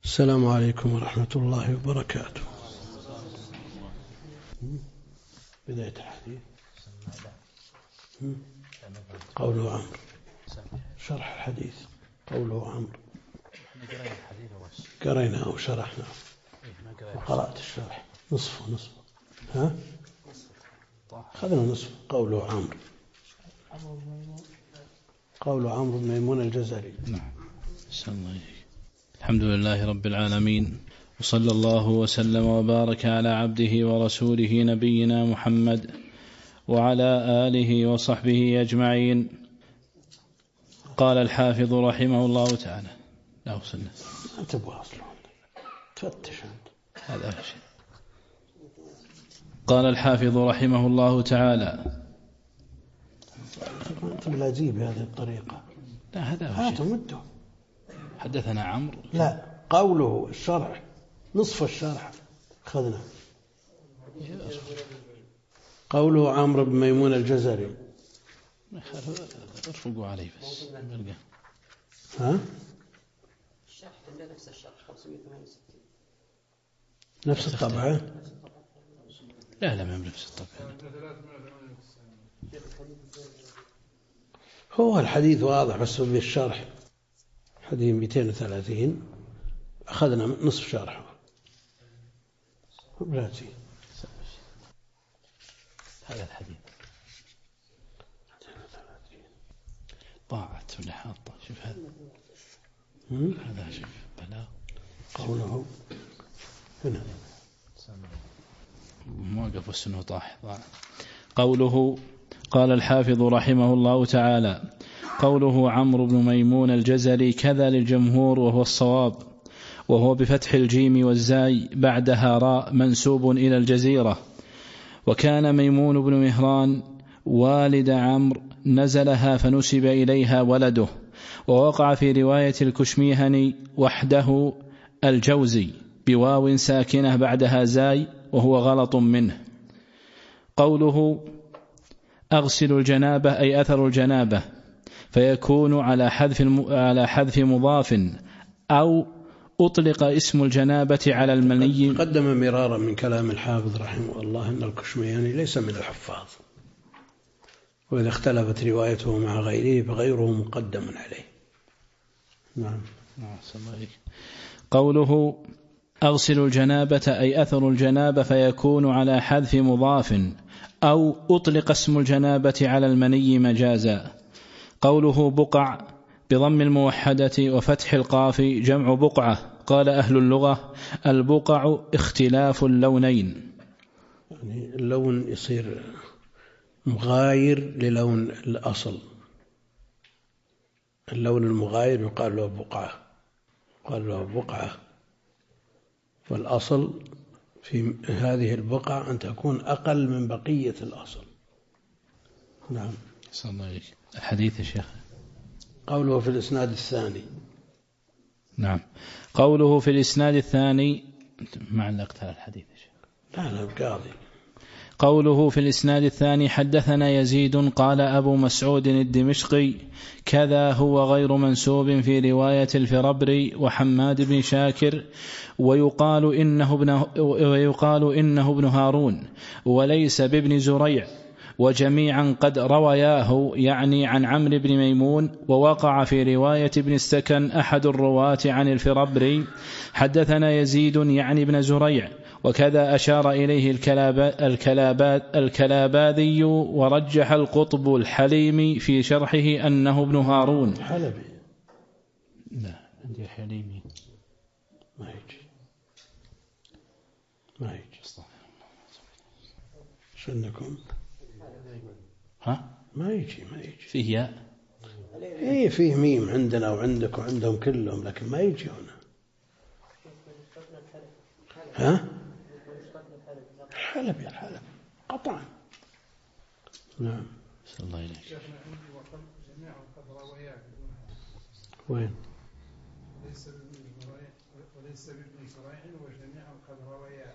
السلام عليكم ورحمة الله وبركاته. بداية الحديث قوله عمرو، شرح الحديث قوله عمرو. قرينا وشرحنا وقرأت الشرح نصفه. ها أخذنا نصف. قوله عمرو بن ميمون الجزري. نعم. الحمد لله رب العالمين، وصلى الله وسلم وبارك على عبده ورسوله نبينا محمد وعلى آله وصحبه أجمعين. قال الحافظ رحمه الله تعالى. لا وصلنا. أنت بواصل تفتش أنت. هذا شيء. قال الحافظ رحمه الله تعالى. أنت بلازي بهذه الطريقة. لا هذا مده. حدثنا عمرو. لا قوله الشرح نصف الشرح أخذنا. قوله عمرو بن ميمون الجزري. ارفقوا عليه بس. ها؟ نفس الطبعة؟ لا ما نفس الطبعة. هو الحديث واضح بس بالشرح حديث 230 أخذنا نصف شرحه. بلاتي هذا الحديث 230 ضاعت ولا حاطة. شوف هذا شوف بلاغ. قوله هنا موقف السنة ضاع. قوله. قال الحافظ رحمه الله تعالى. قوله عمرو بن ميمون الجزري كذا للجمهور وهو الصواب، وهو بفتح الجيم والزاي بعدها راء منسوب إلى الجزيرة. وكان ميمون بن مهران والد عمرو نزلها فنسب إليها ولده، ووقع في رواية الكشميهني وحده الجوزي بواو ساكنة بعدها زاي وهو غلط منه. قوله أغسل الجنابة أي أثر الجنابة، فيكون على حذف مضاف أو أطلق اسم الجنابة على المني. قدم مرارا من كلام الحافظ رحمه الله أن الكشميهني ليس من الحفاظ، وإذا اختلفت روايته مع غيره فغيره مقدم عليه. نعم. قوله أغسل الجنابة أي أثر الجنابة، فيكون على حذف مضاف أو أطلق اسم الجنابة على المني مجازا. قوله بقع بضم الموحدة وفتح القاف جمع بقعة. قال أهل اللغة البقع اختلاف اللونين، يعني اللون يصير مغاير للون الأصل. اللون المغاير يقال له بقعة، والأصل في هذه البقعة أن تكون أقل من بقية الأصل. نعم. صلى الله عليه. الحديث يا شيخ. قوله في الإسناد الثاني. نعم. قوله في الإسناد الثاني معلقت على الحديث يا شيخ. لا القاضي. قوله في الإسناد الثاني حدثنا يزيد قال أبو مسعود الدمشقي كذا هو غير منسوب في رواية الفربري وحماد بن شاكر، ويقال إنه ابن هارون وليس بابن زريع، وجميعا قد رواياه يعني عن عمرو بن ميمون. ووقع في رواية ابن السكن أحد الرواة عن الفربري حدثنا يزيد يعني ابن زريع، وكذا أشار إليه الكلاباذي ورجح القطب الحليمي في شرحه أنه ابن هارون. حلبي. لا عندي حليمي ما يجي شنكم. ما يجي فيه ياء. إيه فيه ميم عندنا وعندك وعندهم كلهم، لكن ما يجي هنا. الحلبي قطعا. نعم. صلى الله عليه. وين؟ وليس بابن زريع وجميعا قد روايا.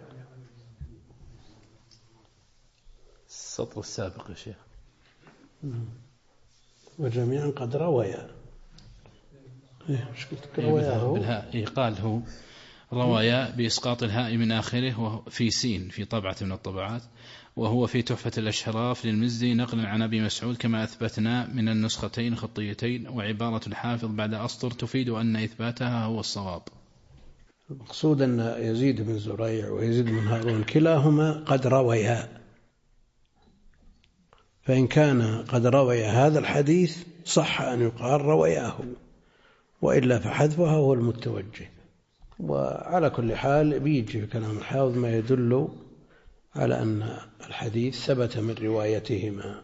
السطر السابق يا شيخ. وجميعا قد روايا. بالهاء قال هو روايا بإسقاط الهاء من آخره في سين في طبعة من الطبعات، وهو في تحفة الأشراف للمزي نقلا عن أبي مسعود كما أثبتنا من النسختين خطيتين، وعبارة الحافظ بعد أسطر تفيد أن إثباتها هو الصواب. المقصود أن يزيد بن زريع ويزيد بن هارون كلاهما قد رويا، فإن كان قد روي هذا الحديث صح أن يقال روياه، وإلا فحذفها هو المتوجه. وعلى كل حال بيجي في كلام الحافظ ما يدل على أن الحديث ثبت من روايتهما.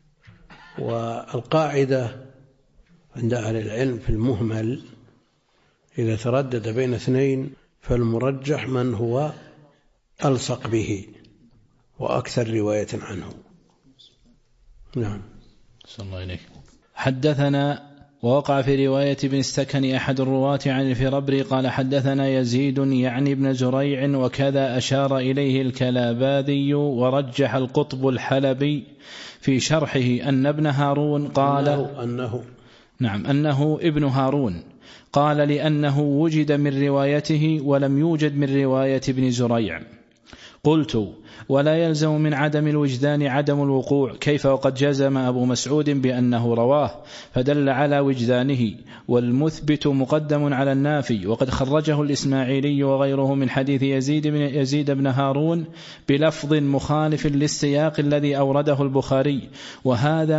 والقاعدة عند أهل العلم في المهمل إذا تردد بين اثنين فالمرجح من هو ألصق به وأكثر رواية عنه. نعم. صلى الله عليه. حدثنا ووقع في رواية ابن السكن أحد الرواة عن الفربري قال حدثنا يزيد يعني ابن زريع وكذا أشار إليه الكلاباذي ورجح القطب الحلبي في شرحه أن ابن هارون قال أنه ابن هارون قال لأنه وجد من روايته ولم يوجد من رواية ابن زريع. قلت ولا يلزم من عدم الوجدان عدم الوقوع، كيف وقد جزم أبو مسعود بأنه رواه فدل على وجدانه، والمثبت مقدم على النافي. وقد خرجه الإسماعيلي وغيره من حديث يزيد بن هارون بلفظ مخالف للسياق الذي أورده البخاري، وهذا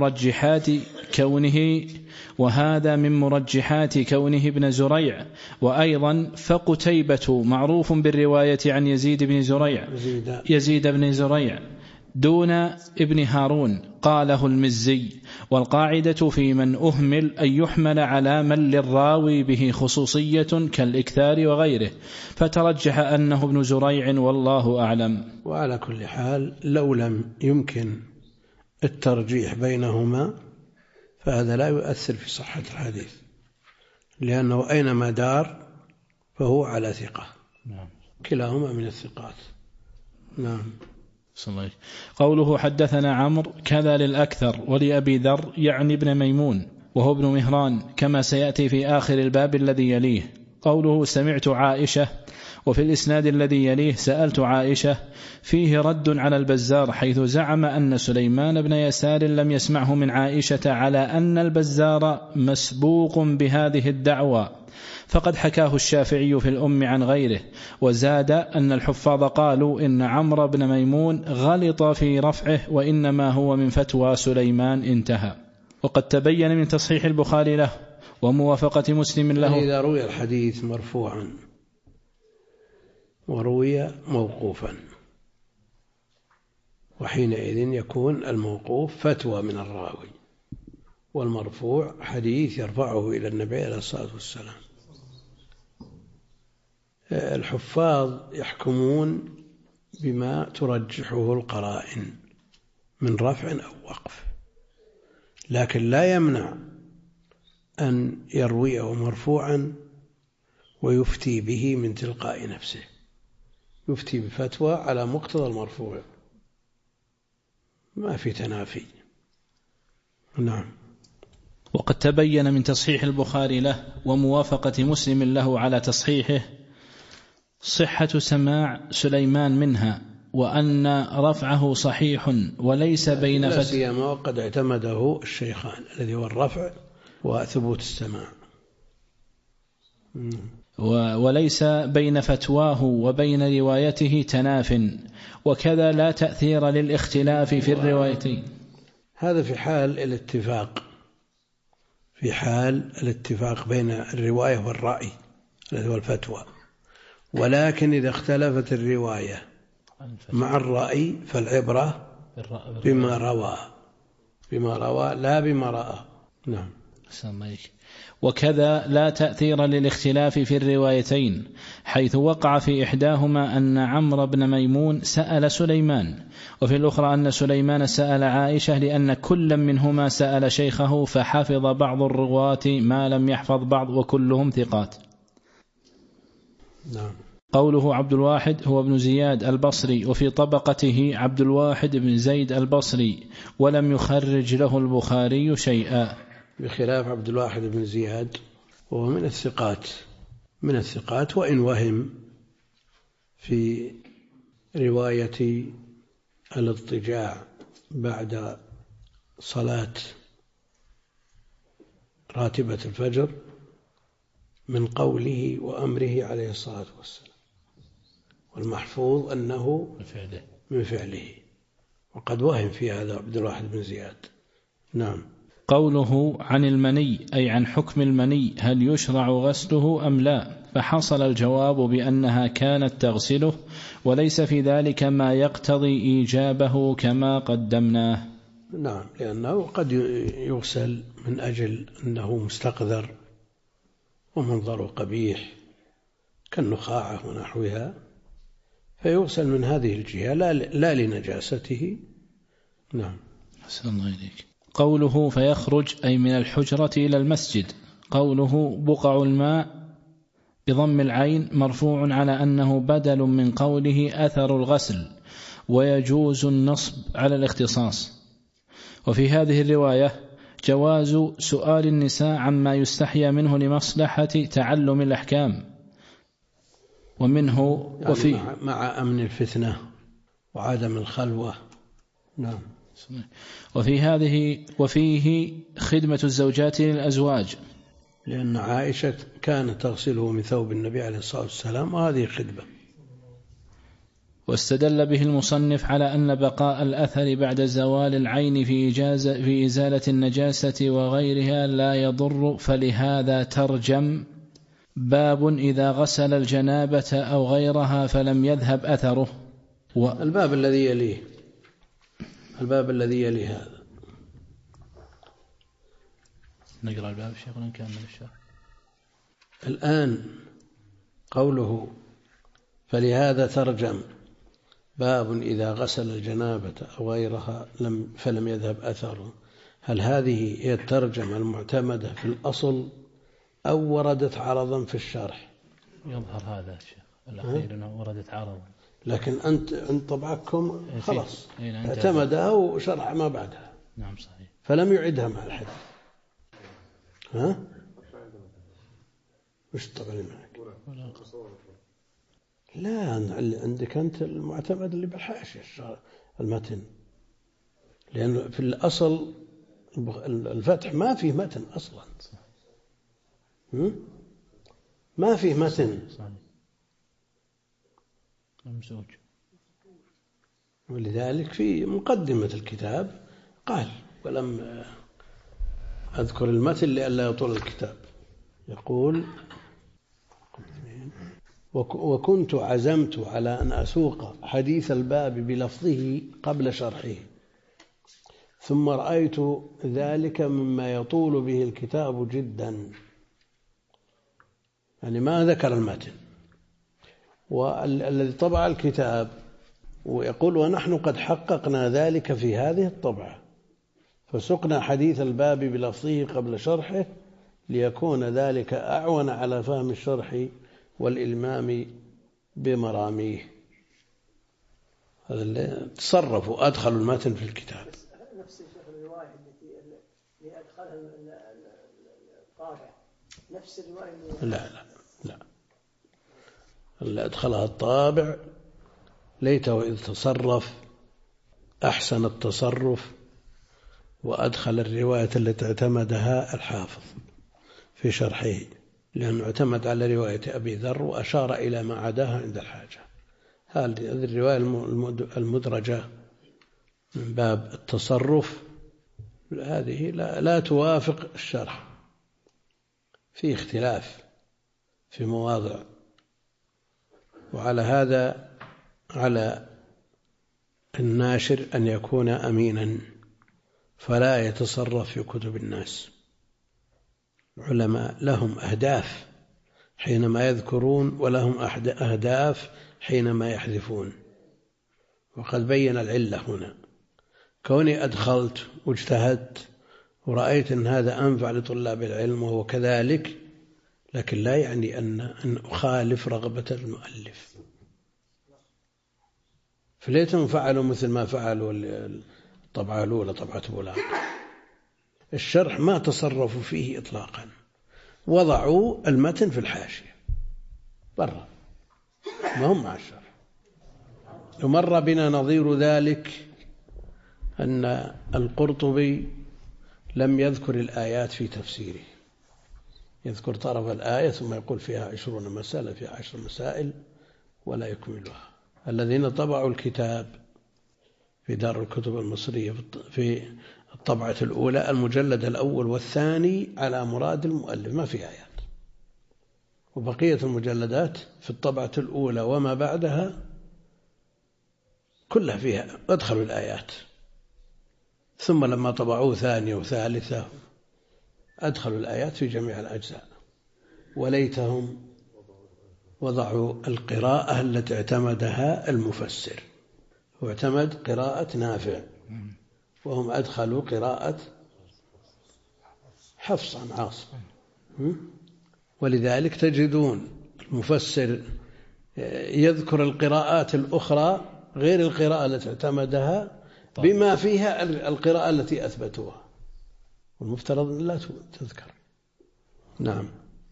من مرجحات كونه ابن زريع. وأيضا فقتيبة معروف بالرواية عن يزيد بن زريع دون ابن هارون قاله المزي. والقاعدة في من أهمل أن يحمل على من للراوي به خصوصية كالإكثار وغيره، فترجح أنه ابن زريع والله أعلم. وعلى كل حال لو لم يمكن الترجيح بينهما فهذا لا يؤثر في صحة الحديث، لأنه أينما دار فهو على ثقة. كلاهما من الثقات. نعم. قوله حدثنا عمرو كذا للأكثر ولأبي ذر يعني ابن ميمون وهو ابن مهران كما سيأتي في آخر الباب الذي يليه. قوله سمعت عائشة وفي الإسناد الذي يليه سألت عائشة فيه رد على البزار حيث زعم أن سليمان بن يسار لم يسمعه من عائشة على أن البزار مسبوق بهذه الدعوة، فقد حكاه الشافعي في الأم عن غيره. وزاد أن الحفاظ قالوا إن عمرو بن ميمون غلط في رفعه وإنما هو من فتوى سليمان. انتهى. وقد تبين من تصحيح البخاري له وموافقة مسلم له إذا روي الحديث مرفوعا وروي موقوفا، وحينئذ يكون الموقوف فتوى من الراوي، والمرفوع حديث يرفعه إلى النبي عليه الصلاة والسلام. الحفاظ يحكمون بما ترجحه القرائن من رفع أو وقف، لكن لا يمنع أن يرويه مرفوعا ويفتي به من تلقاء نفسه، يفتي بفتوى على مقتضى المرفوع، ما في تنافي. نعم. وقد تبين من تصحيح البخاري له وموافقة مسلم له على تصحيحه صحة سماع سليمان منها، وأن رفعه صحيح وليس بين لا سيما وقد اعتمده الشيخان الذي هو الرفع وثبوت السماع، وليس بين فتواه وبين روايته تناف، وكذا لا تأثير للاختلاف في الروايتين. هذا في حال الاتفاق بين الرواية والرأي الذي هو الفتوى. ولكن إذا اختلفت الرواية مع الرأي فالعبرة بما روى لا بما رأى. نعم. وكذا لا تأثير للاختلاف في الروايتين، حيث وقع في إحداهما أن عمرو بن ميمون سأل سليمان، وفي الأخرى أن سليمان سأل عائشة، لأن كل منهما سأل شيخه فحفظ بعض الرواة ما لم يحفظ بعض وكلهم ثقات. نعم. قوله عبد الواحد هو ابن زياد البصري، وفي طبقته عبد الواحد بن زيد البصري، ولم يخرج له البخاري شيئا، بخلاف عبد الواحد بن زياد وهو من الثقات وإن وهم في رواية الاضطجاع بعد صلاة راتبة الفجر من قوله وأمره عليه الصلاة والسلام، والمحفوظ أنه من فعله، وقد وهم في هذا عبد الواحد بن زياد. نعم. قوله عن المني أي عن حكم المني هل يشرع غسله أم لا؟ فحصل الجواب بأنها كانت تغسله، وليس في ذلك ما يقتضي إيجابه كما قدمناه. نعم، لأنه قد يغسل من أجل أنه مستقذر ومنظره قبيح كالنخاعة ونحوها، فيغسل من هذه الجهة لا لنجاسته. نعم. أحسن الله إليك. قوله فيخرج أي من الحجرة إلى المسجد. قوله بقع الماء بضم العين مرفوع على أنه بدل من قوله أثر الغسل، ويجوز النصب على الاختصاص. وفي هذه الرواية جواز سؤال النساء عما يستحيا منه لمصلحة تعلم الأحكام، ومنه يعني وفي مع أمن الفتنة وعدم الخلوة. نعم. وفيه خدمة الزوجات للأزواج، لأن عائشة كانت تغسله من ثوب النبي عليه الصلاة والسلام، وهذه خدمة. واستدل به المصنف على أن بقاء الأثر بعد زوال العين في إزالة النجاسة وغيرها لا يضر، فلهذا ترجم باب إذا غسل الجنابة أو غيرها فلم يذهب أثره. الباب الذي يلي هذا. نقرأ الباب شيخ ونكمل الشرح. الآن قوله فلهذا ترجم باب إذا غسل الجنابة أو غيرها فلم يذهب أثره، هل هذه هي الترجمة المعتمدة في الأصل أو وردت عرضا في الشرح؟ يظهر هذا الشيخ الأخير أنه وردت عرضا، لكن أنت طبعكم خلاص اعتمدها وشرح ما بعدها. نعم صحيح. فلم يعدها مع الحديث. ها؟ وش طبعا معك؟ لا، عندك أنت المعتمد اللي بالحاشية المتن، لأن في الأصل الفتح ما فيه متن أصلا، ما فيه متن، ممزوج. ولذلك في مقدمة الكتاب قال ولم أذكر المتن لئلا يطول الكتاب، يقول وكنت عزمت على أن أسوق حديث الباب بلفظه قبل شرحه، ثم رأيت ذلك مما يطول به الكتاب جدا، يعني ما ذكر المتن. والذي طبع الكتاب ويقول ونحن قد حققنا ذلك في هذه الطبعة، فسقنا حديث الباب بلفظه قبل شرحه ليكون ذلك أعون على فهم الشرح والإلمام بمراميه. هذا اللي تصرفوا أدخلوا المتن في الكتاب. نفس الرواية اللي أدخلها الطابع، نفس الرواية لا اللي أدخلها الطابع ليته إذ تصرف أحسن التصرف وأدخل الرواية التي اعتمدها الحافظ في شرحه، لأنه اعتمد على رواية أبي ذر وأشار إلى ما عداها عند الحاجة. هذه الرواية المدرجة من باب التصرف هذه لا توافق الشرح، في اختلاف في مواضع، وعلى هذا على الناشر أن يكون أمينا فلا يتصرف في كتب الناس. العلماء لهم أهداف حينما يذكرون ولهم أهداف حينما يحذفون، وقد بين العلة هنا. كوني أدخلت واجتهدت ورأيت أن هذا أنفع لطلاب العلم وهو كذلك، لكن لا يعني أن أخالف رغبة المؤلف. فليتهم فعلوا مثل ما فعلوا الطبعة الأولى طبعة بولاق، الشرح ما تصرفوا فيه إطلاقا، وضعوا المتن في الحاشية برا، ما هم مع الشرح. ومر بنا نظير ذلك أن القرطبي لم يذكر الآيات في تفسيره، يذكر طرف الآية ثم يقول فيها 20 مسألة، فيها 10 مسائل ولا يكملها. الذين طبعوا الكتاب في دار الكتب المصرية في الطبعة الأولى المجلد الأول والثاني على مراد المؤلف، ما في آيات. وبقية المجلدات في الطبعة الأولى وما بعدها كلها فيها أدخلوا الآيات، ثم لما طبعوه ثانية وثالثة أدخلوا الآيات في جميع الأجزاء. وليتهم وضعوا القراءة التي اعتمدها المفسر، واعتمد قراءة نافع، وهم أدخلوا قراءة حفص عن عاصم. ولذلك تجدون المفسر يذكر القراءات الأخرى غير القراءة التي اعتمدها بما فيها القراءة التي أثبتوها، والمفترض أن لا تذكر. نعم.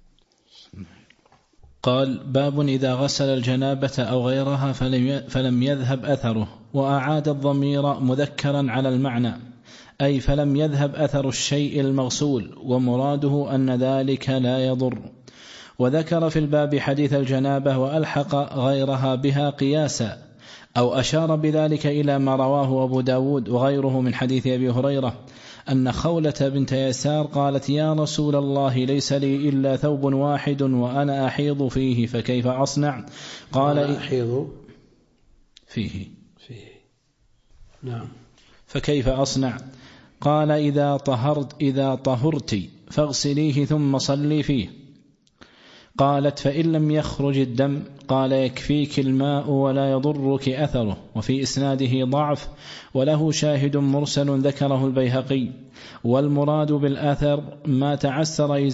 قال: باب إذا غسل الجنابة أو غيرها فلم يذهب أثره، وأعاد الضمير مذكرا على المعنى، أي فلم يذهب أثر الشيء المغسول، ومراده أن ذلك لا يضر. وذكر في الباب حديث الجنابة وألحق غيرها بها قياسا، أو أشار بذلك إلى ما رواه أبو داود وغيره من حديث أبي هريرة أن خولة بنت يسار قالت: يا رسول الله، ليس لي إلا ثوب واحد وأنا أحيض فيه، فكيف أصنع؟ قال: أحيض فيه. نعم. فكيف أصنع؟ قال: إذا طهرت فاغسليه ثم صلي فيه. قالت: فإن لم يخرج الدم؟ قال: يكفيك الماء ولا يضرك أثره. وفي إسناده ضعف، وله شاهد مرسل ذكره البيهقي. والمراد بالأثر ما تعسر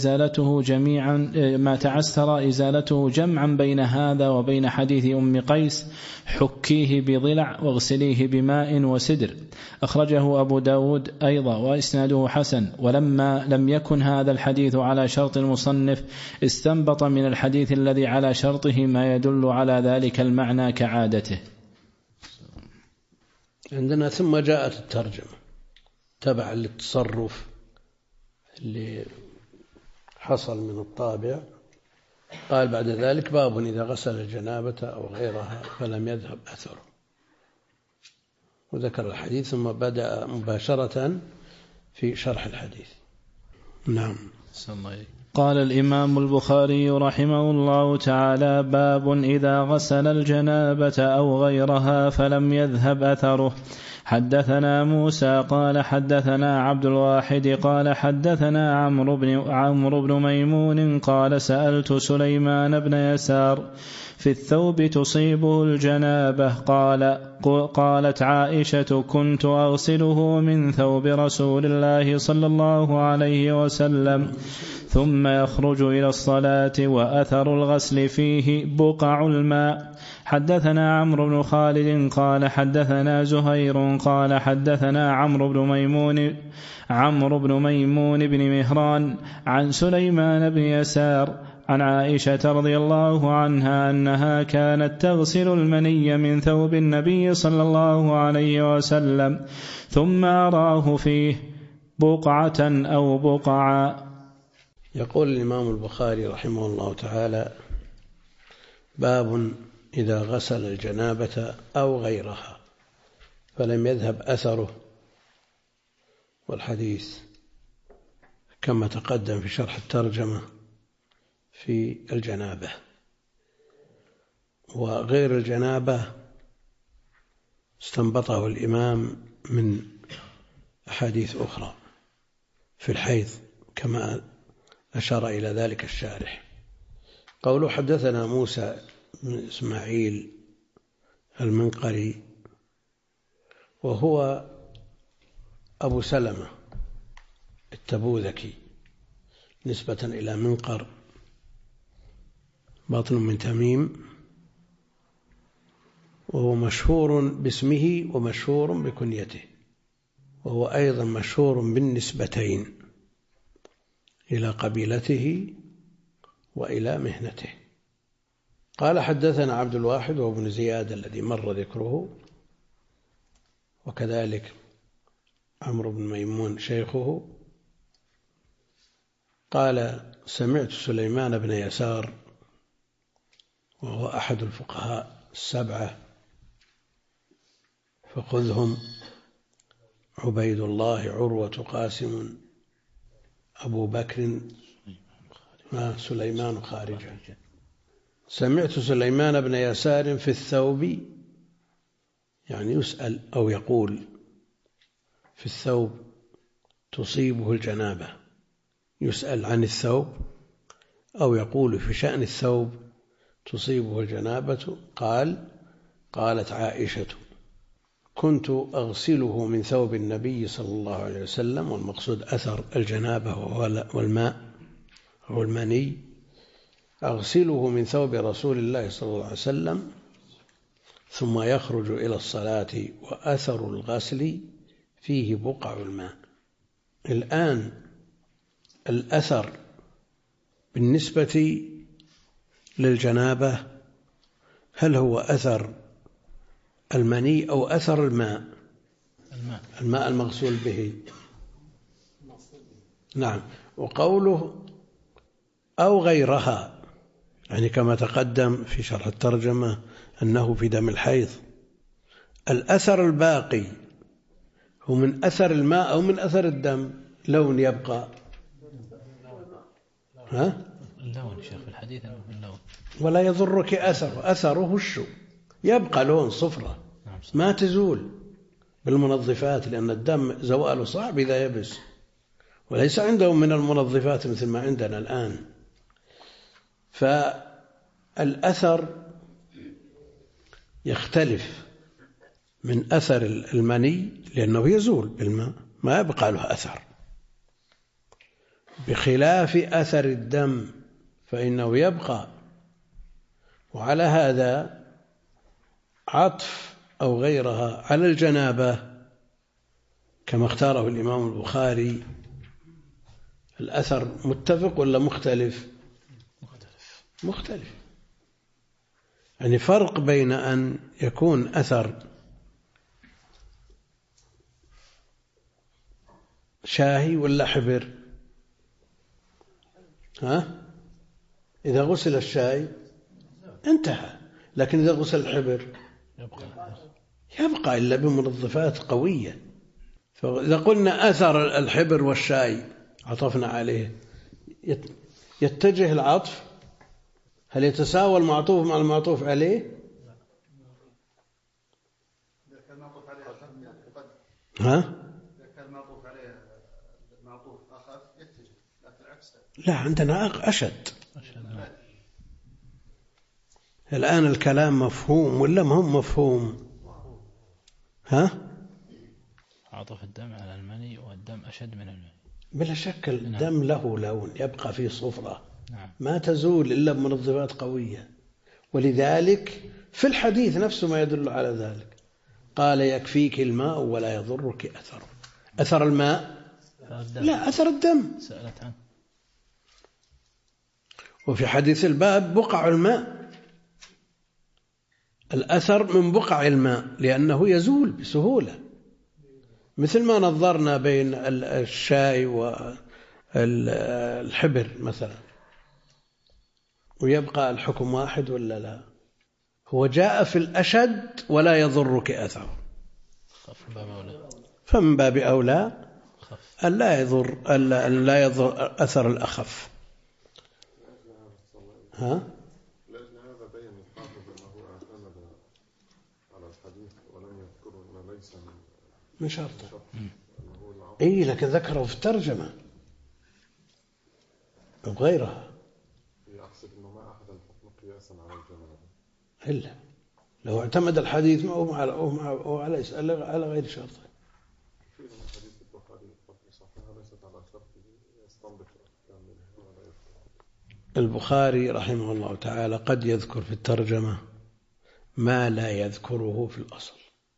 إزالته جمعا بين هذا وبين حديث أم قيس: حكيه بضلع واغسليه بماء وسدر. أخرجه أبو داود أيضا وإسناده حسن. ولما لم يكن هذا الحديث على شرط المصنف استنبط من الحديث الذي على شرطه ما يدل على ذلك المعنى كعادته. عندنا ثم جاءت الترجمة تبع للتصرف اللي حصل من الطابع. قال بعد ذلك: باب إذا غسل الجنابة أو غيرها فلم يذهب أثره، وذكر الحديث ثم بدأ مباشرة في شرح الحديث. نعم. قال الإمام البخاري رحمه الله تعالى: باب إذا غسل الجنابة أو غيرها فلم يذهب أثره. حدثنا موسى قال حدثنا عبد الواحد قال حدثنا عمرو بن ميمون قال: سألت سليمان بن يسار في الثوب تصيبه الجنابة. قالت عائشة: كنت أغسله من ثوب رسول الله صلى الله عليه وسلم ثم يخرج إلى الصلاة وأثر الغسل فيه بقع الماء. حدثنا عمرو بن خالد قال حدثنا زهير قال حدثنا عمرو بن ميمون بن مهران عن سليمان بن يسار عن عائشة رضي الله عنها أنها كانت تغسل المني من ثوب النبي صلى الله عليه وسلم ثم أراه فيه بقعة أو بقعا. يقول الإمام البخاري رحمه الله تعالى: باب إذا غسل الجنابة أو غيرها فلم يذهب أثره. والحديث كما تقدم في شرح الترجمة في الجنابة، وغير الجنابة استنبطه الإمام من أحاديث أخرى في الحيض كما أشار إلى ذلك الشارح. قوله حدثنا موسى بن إسماعيل المنقري، وهو أبو سلمة التبوذكي نسبة إلى منقر باطن من تميم، وهو مشهور باسمه ومشهور بكنيته، وهو أيضا مشهور بالنسبتين إلى قبيلته وإلى مهنته. قال حدثنا عبد الواحد وابن زياد الذي مر ذكره، وكذلك عمرو بن ميمون شيخه. قال سمعت سليمان بن يسار وهو أحد الفقهاء السبعة فخذهم: عبيد الله، عروة، قاسم، أبو بكر، سليمان خارجة. سمعت سليمان بن يسار في الثوب، يعني يسأل أو يقول في الثوب تصيبه الجنابة، يسأل عن الثوب أو يقول في شأن الثوب تصيبه الجنابة. قالت عائشة: كنت أغسله من ثوب النبي صلى الله عليه وسلم، والمقصود أثر الجنابة والماء هو المني، أغسله من ثوب رسول الله صلى الله عليه وسلم ثم يخرج إلى الصلاة وأثر الغسل فيه بقع الماء. الآن الأثر بالنسبة للجنابة هل هو أثر المني أو أثر الماء؟ الماء المغسول به. نعم. وقوله أو غيرها يعني كما تقدم في شرح الترجمة أنه في دم الحيض. الأثر الباقي هو من أثر الماء أو من أثر الدم؟ لون يبقى؟ اللون شيخ في الحديث أنه في اللون. ولا يضرك أثره الشو يبقى لون صفرة ما تزول بالمنظفات، لأن الدم زواله صعب إذا يبس، وليس عندهم من المنظفات مثل ما عندنا الآن. فالأثر يختلف من أثر المني لأنه يزول بالماء ما يبقى له أثر، بخلاف أثر الدم فإنه يبقى. وعلى هذا عطف أو غيرها على الجنابة كما اختاره الإمام البخاري، الأثر متفق ولا مختلف؟ مختلف. يعني فرق بين أن يكون أثر شاهي ولا حبر. إذا غسل الشاي انتهى، لكن إذا غسل الحبر يبقى إلا بمنظفات قوية. فإذا قلنا أثر الحبر والشاي عطفنا عليه، يتجه العطف، هل يتساوى المعطوف مع المعطوف عليه؟ لا، عندنا أشد. الآن الكلام مفهوم ولا ما هو مفهوم؟ عطف الدم على المني والدم أشد من المني بلا شك. الدم له لون يبقى فيه صفرة نعم. ما تزول إلا بمنظفات قوية، ولذلك في الحديث نفسه ما يدل على ذلك. قال يكفيك الماء ولا يضرك أثر. أثر الماء لا، أثر الدم سألت عنه. وفي حديث الباب بقع الماء، الأثر من بقع الماء لأنه يزول بسهولة، مثل ما نظرنا بين الشاي والحبر مثلا، ويبقى الحكم واحد ولا لا؟ هو جاء في الأشد ولا يضرك أثر، فمن باب أولى أن لا يضر أثر الأخف. لأجل هذا بين الحافظ أنه اعتمد على الحديث ولم يذكر ما ليس من شرطه. لكن ذكره في الترجمة وغيرها. يحسب أنه ما أخذ الحكم قياسا على الجنابة. إلا لو اعتمد الحديث على غير شرطه. في حديث البخاري صحيحة ليست على شرطه يستنبط أحكام منها ولا يذكر. البخاري رحمه الله تعالى قد يذكر في الترجمة ما لا يذكره في الأصل،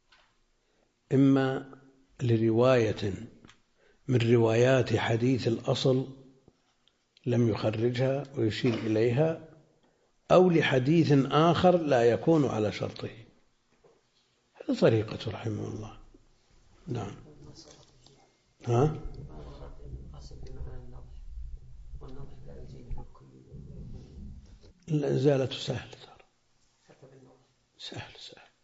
إما لرواية من روايات حديث الأصل لم يخرجها ويشير إليها، أو لحديث آخر لا يكون على شرطه. هذه طريقة رحمه الله. نعم. ها؟ الإزالة سهل، سهل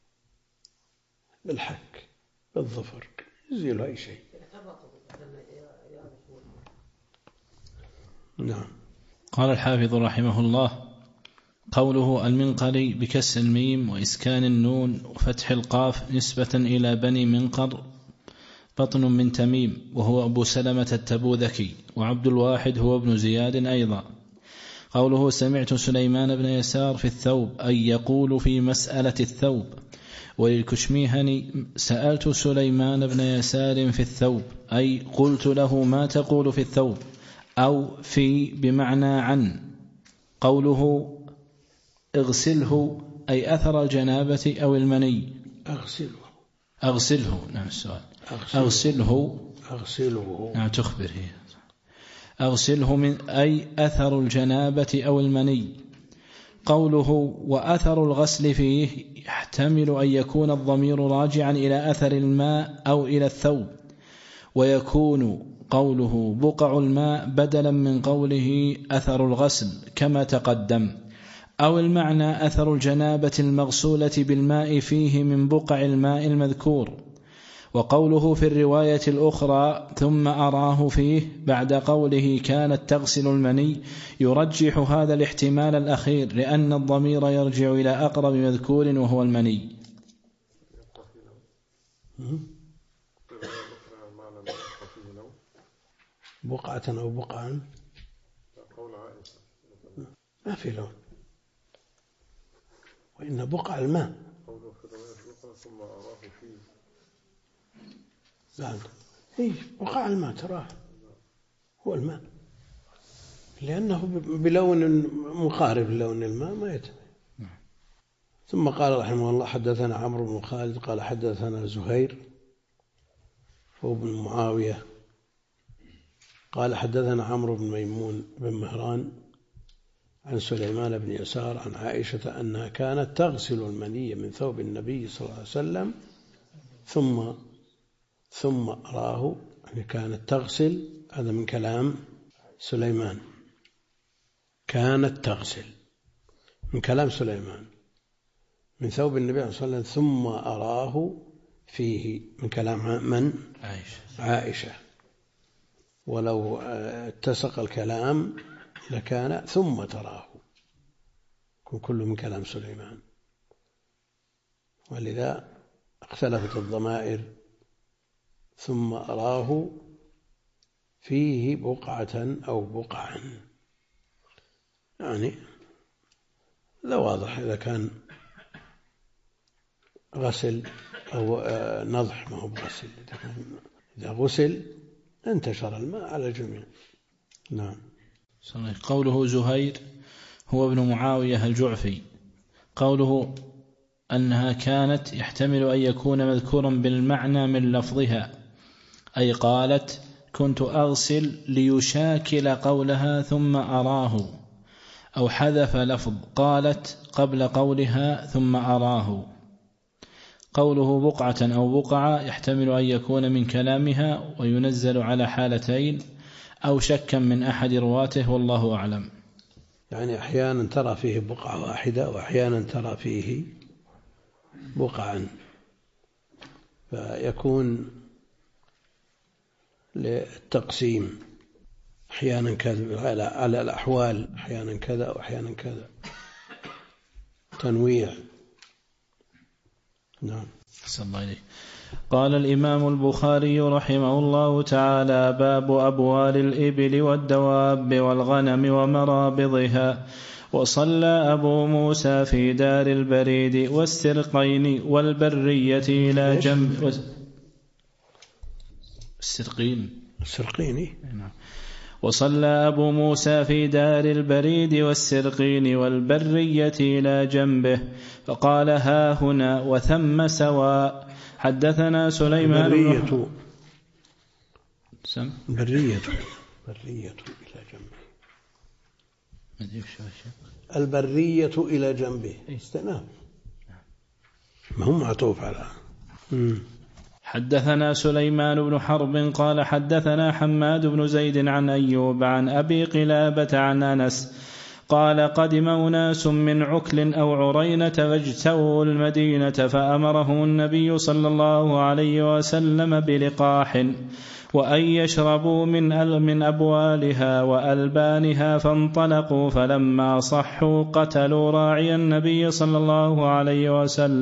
بالحك بالظفر يزيل أي شيء. نعم. قال الحافظ رحمه الله: قوله المنقري بكسر الميم وإسكان النون وفتح القاف نسبة إلى بني منقر بطن من تميم، وهو أبو سلمة التبوذكي، وعبد الواحد هو ابن زياد أيضا. قوله سمعت سليمان بن يسار في الثوب، أي يقول في مسألة الثوب. وللكشميهني سألت سليمان بن يسار في الثوب، أي قلت له ما تقول في الثوب، أو في بمعنى عن. قوله اغسله أي أثر الجنابة أو المني. أغسله. نعم السؤال. أغسله. نعم تخبر هي. أغسله من أي أثر الجنابة أو المني. قوله وأثر الغسل فيه يحتمل أن يكون الضمير راجعا إلى أثر الماء أو إلى الثوب، ويكون قوله بقع الماء بدلا من قوله أثر الغسل كما تقدم، أو المعنى أثر الجنابة المغسولة بالماء فيه من بقع الماء المذكور. وقوله في الرواية الأخرى ثم أراه فيه بعد قوله كانت تغسل المني يرجح هذا الاحتمال الأخير، لأن الضمير يرجع إلى أقرب مذكور وهو المني. بقعة أو بقعا ما في لون، وإن بقع الماء ثم أراه فيه. لا إيه بقع الماء تراه هو الماء، لأنه بلون مقارب للون الماء ما يتبع. ثم قال رحمه الله حدثنا عمرو بن خالد قال حدثنا زهير هو بن معاوية قال حدثنا عمرو بن ميمون بن مهران عن سليمان بن يسار عن عائشة أنها كانت تغسل المني من ثوب النبي صلى الله عليه وسلم ثم أراه، يعني كانت تغسل، هذا من كلام سليمان، كانت تغسل من كلام سليمان من ثوب النبي صلى الله عليه وسلم ثم أراه فيه من كلام من؟ عائشة. ولو اتسق الكلام لكان ثم تراه، كله من كلام سليمان، ولذا اختلفت الضمائر. ثم أراه فيه بقعة أو بقعا، يعني لا واضح إذا كان غسل أو نضح، ما هو بغسل. إذا غسل انتشر الماء على الجميع. نعم. قوله زهير هو ابن معاوية الجعفي. قوله أنها كانت يحتمل أن يكون مذكورا بالمعنى من لفظها، أي قالت كنت أغسل ليشاكل قولها ثم أراه، أو حذف لفظ قالت قبل قولها ثم أراه. قوله بقعة أو بقعة يحتمل أن يكون من كلامها وينزل على حالتين أو شكا من أحد رواته والله أعلم. يعني أحيانا ترى فيه بقعة واحدة وأحيانا ترى فيه بقعا، فيكون للتقسيم أحيانا كذا على الأحوال، أحيانا كذا وأحيانا كذا، تنويع. نعم. قال الإمام البخاري رحمه الله تعالى: باب أبوال الإبل والدواب والغنم ومرابضها. وصلى أبو موسى في دار البريد والسرقين والبرية إلى جنب السرقين. وصلى أبو موسى في دار البريد والسرقين والبرية إلى جنبه فقال: ها هنا وثم سواء. حدثنا سليمان برية إلى جنبه. البرية إلى جنبه استئناف، ما هم معطوف على. حدثنا سليمان بن حرب قال حدثنا حماد بن زيد عن أيوب عن أبي قلابة عن أنس قال قدم أناس من عكل أو عرينة فاجتووا المدينة فأمرهم النبي صلى الله عليه وسلم بلقاح وأن يشربوا من أبوالها وألبانها، فانطلقوا فلما صحوا قتلوا راعي النبي صلى الله عليه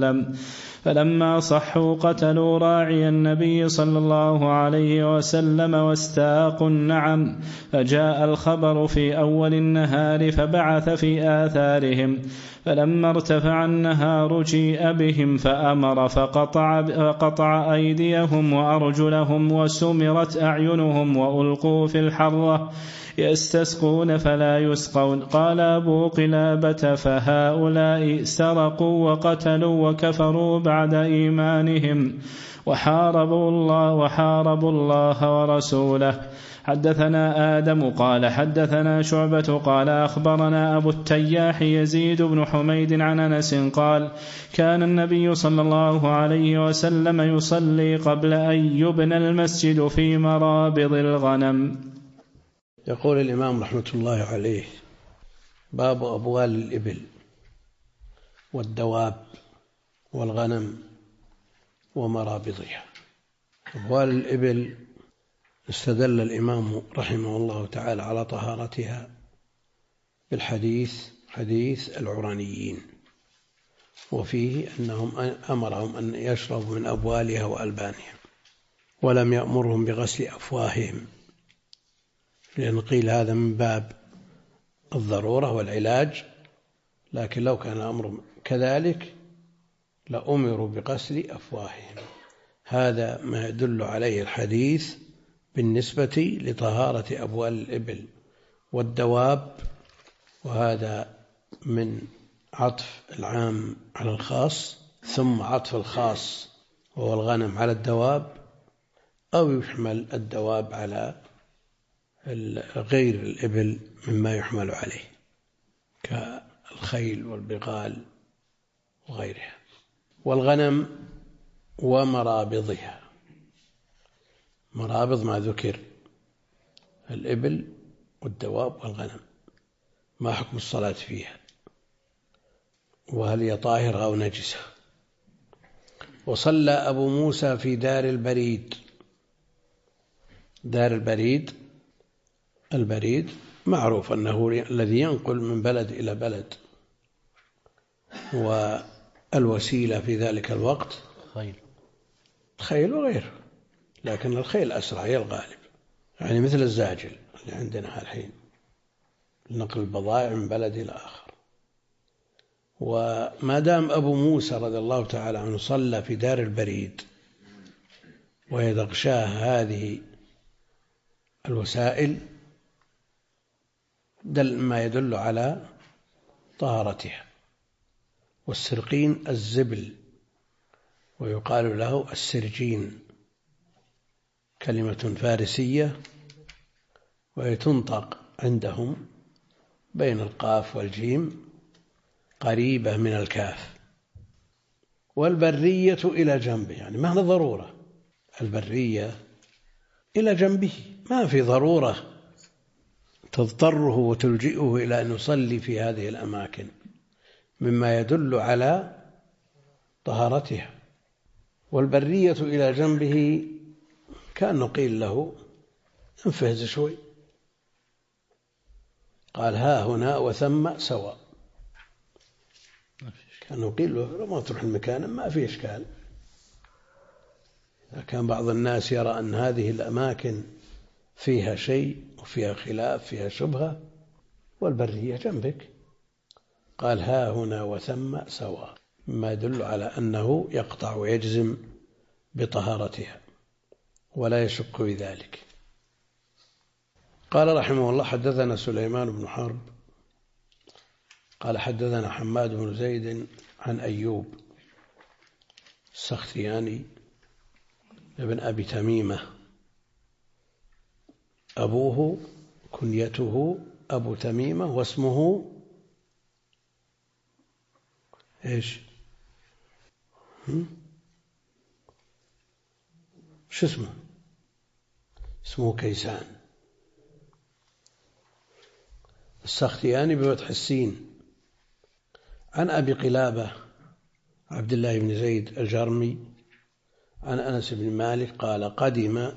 وسلم واستاقوا النعم. فجاء الخبر في أول النهار فبعث في آثارهم، فلما ارتفع النهار جيء بهم فأمر فقطع أيديهم وأرجلهم وسمرت أعينهم وألقوا في الحرة يستسقون فلا يسقون. قال أبو قلابة فهؤلاء سرقوا وقتلوا وكفروا بعد إيمانهم وحاربوا الله ورسوله. حدثنا آدم قال حدثنا شعبة قال أخبرنا أبو التياح يزيد بن حميد عن أنس قال كان النبي صلى الله عليه وسلم يصلي قبل أن يبنى المسجد في مرابض الغنم. يقول الإمام رحمة الله عليه: باب أبوال الإبل والدواب والغنم ومرابضها. أبوال الإبل استدل الإمام رحمه الله تعالى على طهارتها بالحديث حديث العرانيين، وفيه أنهم أمرهم أن يشربوا من أبوالها وألبانها، ولم يأمرهم بغسل أفواههم، لأن قيل هذا من باب الضرورة والعلاج، لكن لو كان الأمر كذلك لأمروا بغسل أفواههم. هذا ما يدل عليه الحديث بالنسبة لطهارة أبوال الإبل والدواب، وهذا من عطف العام على الخاص، ثم عطف الخاص وهو الغنم على الدواب، أو يحمل الدواب على غير الإبل مما يحمل عليه كالخيل والبغال وغيرها. والغنم ومرابضها، مرابض ما ذكر، الإبل والدواب والغنم، ما حكم الصلاة فيها، وهل هي طاهرة أو نجسة. وصلى أبو موسى في دار البريد. دار البريد معروف أنه الذي ينقل من بلد إلى بلد، والوسيلة في ذلك الوقت خيل وغيره، لكن الخيل أسرع هي الغالب، يعني مثل الزاجل اللي عندنا الحين لنقل البضائع من بلد إلى آخر. وما دام أبو موسى رضي الله تعالى عنه صلى في دار البريد وهي تغشاه هذه الوسائل، ما يدل على طهارتها. والسرقين الزبل، ويقال له السرجين، كلمة فارسية وهي تنطق عندهم بين القاف والجيم، قريبة من الكاف. والبرية إلى جنبه، يعني ما هي ضرورة، البرية إلى جنبه، ما في ضرورة تضطره وتلجئه إلى أن يصلي في هذه الأماكن، مما يدل على طهارتها. والبرية إلى جنبه كان قيل له انفهز شوي، قال ها هنا وثم سواء، كان قيل له لما تروح المكان ما في إشكال. كان بعض الناس يرى أن هذه الأماكن فيها شيء وفيها خلاف، فيها شبهة، والبرية جنبك، قال ها هنا وثم سواء، ما يدل على أنه يقطع ويجزم بطهارتها ولا يشك في ذلك. قال رحمه الله: حدثنا سليمان بن حرب قال حدثنا حماد بن زيد عن أيوب السختياني ابن أبي تميمة، أبوه كنيته أبو تميمة واسمه إيش؟ شو اسمه؟ اسمه كيسان السختياني بفتح السين. عن أبي قلابة عبد الله بن زيد الجرمي عن أنس بن مالك قال قدم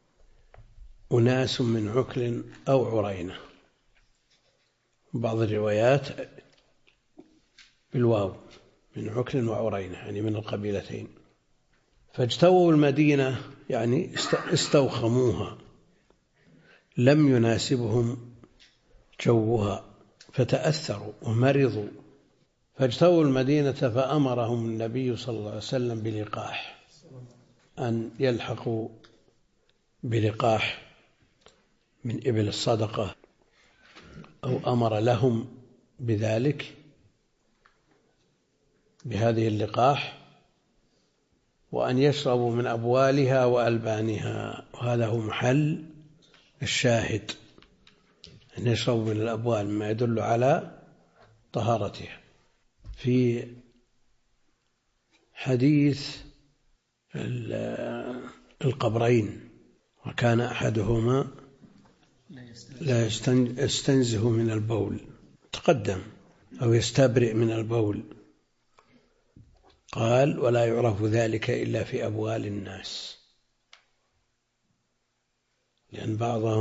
أناس من عكل أو عرينة، بعض الروايات بالواو، من عكل وعرينة يعني من القبيلتين، فاجتووا المدينة يعني استوخموها، لم يناسبهم جوها فتأثروا ومرضوا، فاجتووا المدينة فأمرهم النبي صلى الله عليه وسلم بلقاح، أن يلحقوا بلقاح من إبل الصدقة، أو أمر لهم بذلك بهذه اللقاح، وأن يشربوا من أبوالها وألبانها، وهذا هو محل الشاهد، أن يشربوا من الأبوال مما يدل على طهارتها. في حديث القبرين وكان أحدهما لا يستنزه من البول، تقدم، أو يستبرئ من البول، قال ولا يعرف ذلك إلا في أبوال الناس، لأن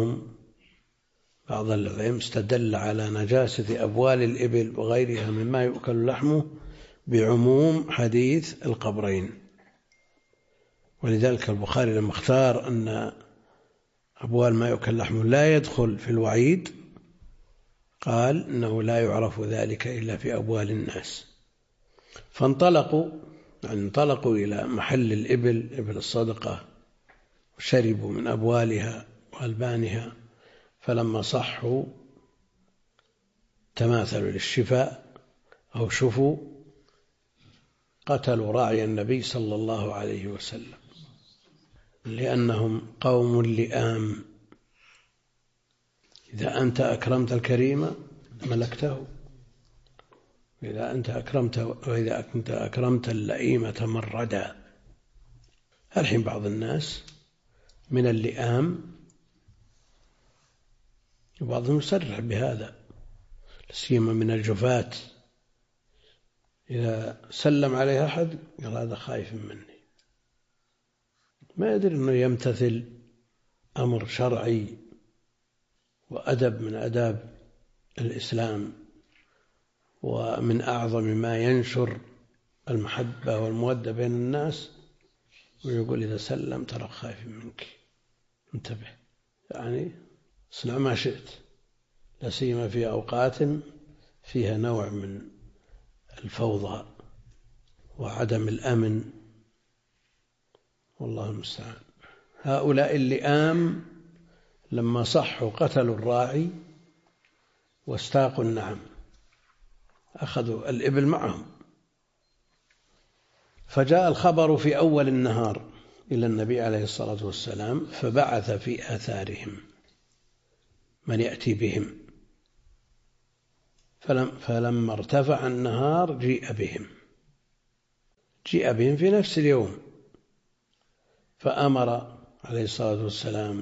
بعض العلماء استدل على نجاسة أبوال الإبل وغيرها مما يؤكل لحمه بعموم حديث القبرين، ولذلك البخاري لما اختار أن أبوال ما يؤكل لحمه لا يدخل في الوعيد قال إنه لا يعرف ذلك إلا في أبوال الناس. فانطلقوا إلى محل الإبل، إبل الصدقة، وشربوا من أبوالها وألبانها، فلما صحوا تماثلوا للشفاء أو شفوا قتلوا راعي النبي صلى الله عليه وسلم، لأنهم قوم لئام، إذا أنت أكرمت الكريم ملكته، وإذا أنت أكرمت اللئيم تمردا. الحين بعض الناس من اللئام وبعضهم يصرح بهذا، سيما من الجفاة، إذا سلم عليه أحد قال هذا خايف مني، ما يدري أنه يمتثل أمر شرعي وأدب من أداب الإسلام، ومن أعظم ما ينشر المحبة والمودة بين الناس، ويقول إذا سلم ترى خايف منك، انتبه، يعني اصنع ما شئت، لا سيما في أوقات فيها نوع من الفوضى وعدم الأمن، والله المستعان. هؤلاء اللئام لما صحوا قتلوا الراعي واستاقوا النعم، أخذوا الإبل معهم، فجاء الخبر في أول النهار إلى النبي عليه الصلاة والسلام، فبعث في آثارهم من يأتي بهم، فلما ارتفع النهار جيء بهم في نفس اليوم، فأمر عليه الصلاة والسلام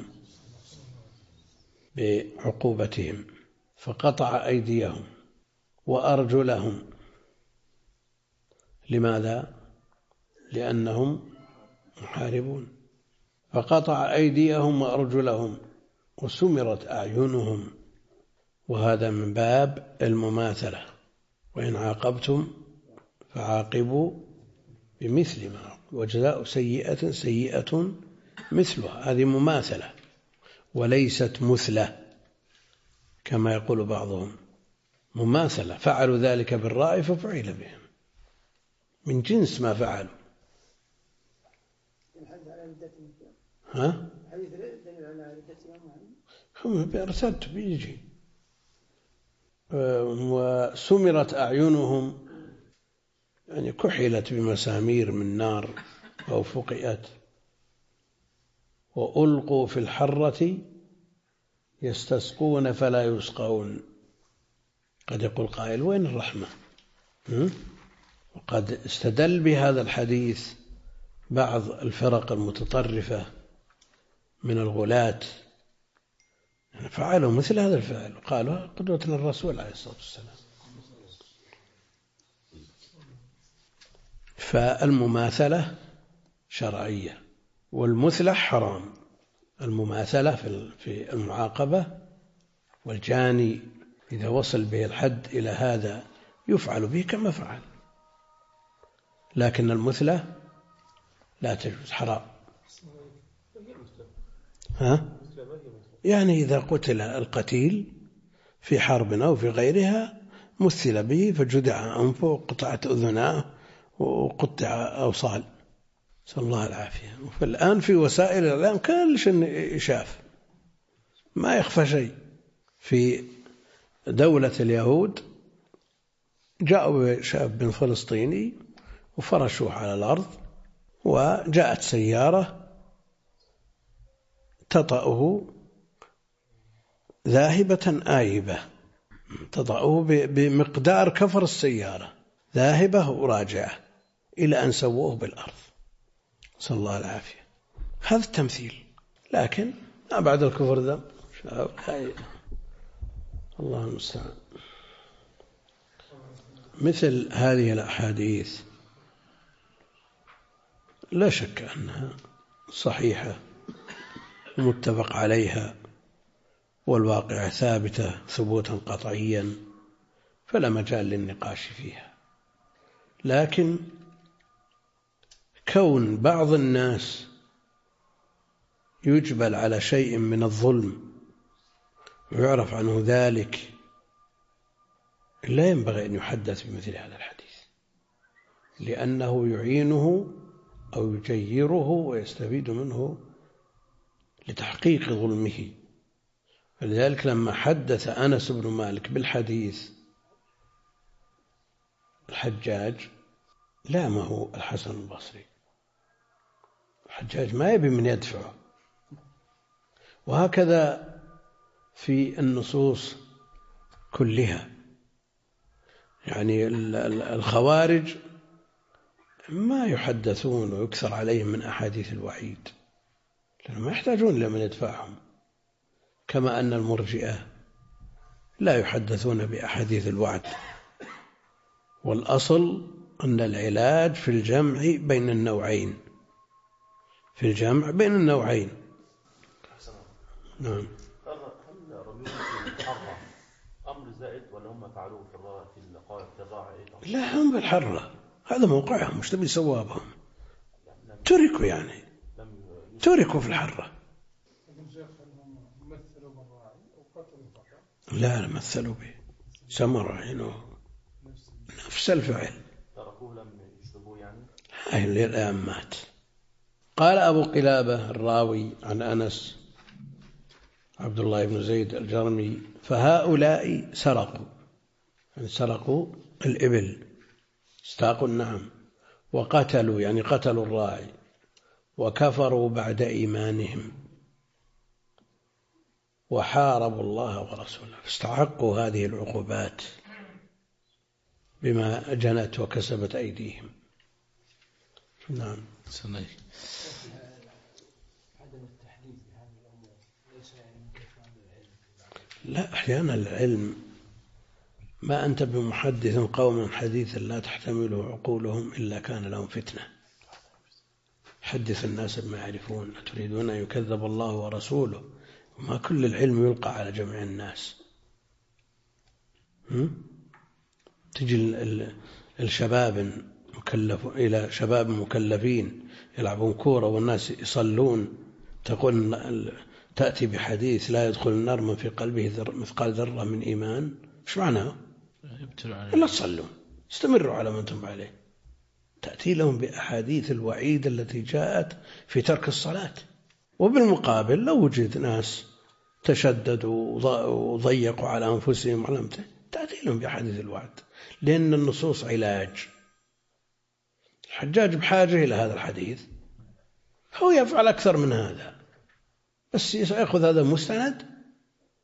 بعقوبتهم، فقطع أيديهم وأرجلهم. لماذا؟ لأنهم محاربون، فقطع أيديهم وأرجلهم وسمرت أعينهم، وهذا من باب المماثلة، وإن عاقبتم فعاقبوا بمثل ما، وجزاء سيئة سيئة مثلها، هذه مماثلة وليست مثلة كما يقول بعضهم، مماثلة، فعلوا ذلك بالراعي ففعل بهم من جنس ما فعلوا. ها؟ هم ارتدت بيجي. وسمرت أعينهم يعني كحلت بمسامير من نار أو فقئت، وألقوا في الحرة يستسقون فلا يسقون. قد يقول قائل وين الرحمة؟ وقد استدل بهذا الحديث بعض الفرق المتطرفة من الغلاة، فعلوا مثل هذا الفعل وقالوا قدوة للرسول عليه الصلاة والسلام. فالمماثلة شرعية والمثلة حرام. المماثلة في المعاقبة، والجاني إذا وصل به الحد إلى هذا يفعل به كما فعل، لكن المثلة لا تجوز، حرام. يعني إذا قتل القتيل في حرب أو في غيرها مثل به فجدع أنفه وقطعت أذناه وقطع أوصال، نسأل الله العافية. فالآن في وسائل الإعلام كل شيء يشاف، ما يخفى شيء. في دولة اليهود جاءوا شاب فلسطيني وفرشوه على الأرض، وجاءت سيارة تطأه ذاهبة آيبة، تطأه بمقدار كفر السيارة ذاهبة وراجعة إلى أن سووه بالأرض، نسأل الله العافية. هذا التمثيل، لكن ما بعد الكفر ذنب، الله المستعان. مثل هذه الأحاديث لا شك أنها صحيحة ومتفق عليها والواقع ثابتة ثبوتا قطعيا، فلا مجال للنقاش فيها. لكن كون بعض الناس يجبل على شيء من الظلم ويعرف عنه ذلك، لا ينبغي أن يحدث بمثل هذا الحديث، لأنه يعينه أو يجيره ويستفيد منه لتحقيق ظلمه. فلذلك لما حدث أنس بن مالك بالحديث الحجاج لامه الحسن البصري، الحجاج ما يبي من يدفعه. وهكذا في النصوص كلها، يعني الخوارج ما يحدثون ويكثر عليهم من أحاديث الوعيد لأنهم ما يحتاجون لمن يدفعهم، كما أن المرجئة لا يحدثون بأحاديث الوعد. والأصل أن العلاج في الجمع بين النوعين، في الجمع بين النوعين. نعم. هل رميهم بالحرة أمر زائد ولا هم فعلوه في الراعي؟ لا، هم بالحرة، هذا موقعهم، مش تبي سوابهم، تركوا يعني تركوا في الحرة. لا مثلوا به، سمر عينه، نفس الفعل، تركوه لم يشربوه يعني. هاي الآن مات. قال أبو قلابة الراوي عن أنس عبد الله بن زيد الجرمي: فهؤلاء سرقوا، يعني سرقوا الإبل، استاقوا النعم، وقتلوا يعني قتلوا الراعي، وكفروا بعد إيمانهم، وحاربوا الله ورسوله، فاستحقوا هذه العقوبات بما جنت وكسبت أيديهم. نعم. لا، أحيانا العلم ما أنت بمحدث قوما حديثا لا تحتمله عقولهم إلا كان لهم فتنة. حدث الناس بما يعرفون، تريدون أن يكذب الله ورسوله، وما كل العلم يلقى على جميع الناس. تجي الشباب مكلف إلى شباب مكلفين يلعبون كورة والناس يصلون، تقول تأتي بحديث لا يدخل النار من في قلبه مثقال ذرة من إيمان. إيش معناه؟ لا تصلون، استمروا على ما أنتم عليه. تأتي لهم بأحاديث الوعيد التي جاءت في ترك الصلاة. وبالمقابل لو وجد ناس تشددوا وضيقوا على أنفسهم وعلمته، تأتي لهم بأحاديث الوعد، لأن النصوص علاج. الحجاج بحاجة إلى هذا الحديث، هو يفعل أكثر من هذا، بس يأخذ هذا المستند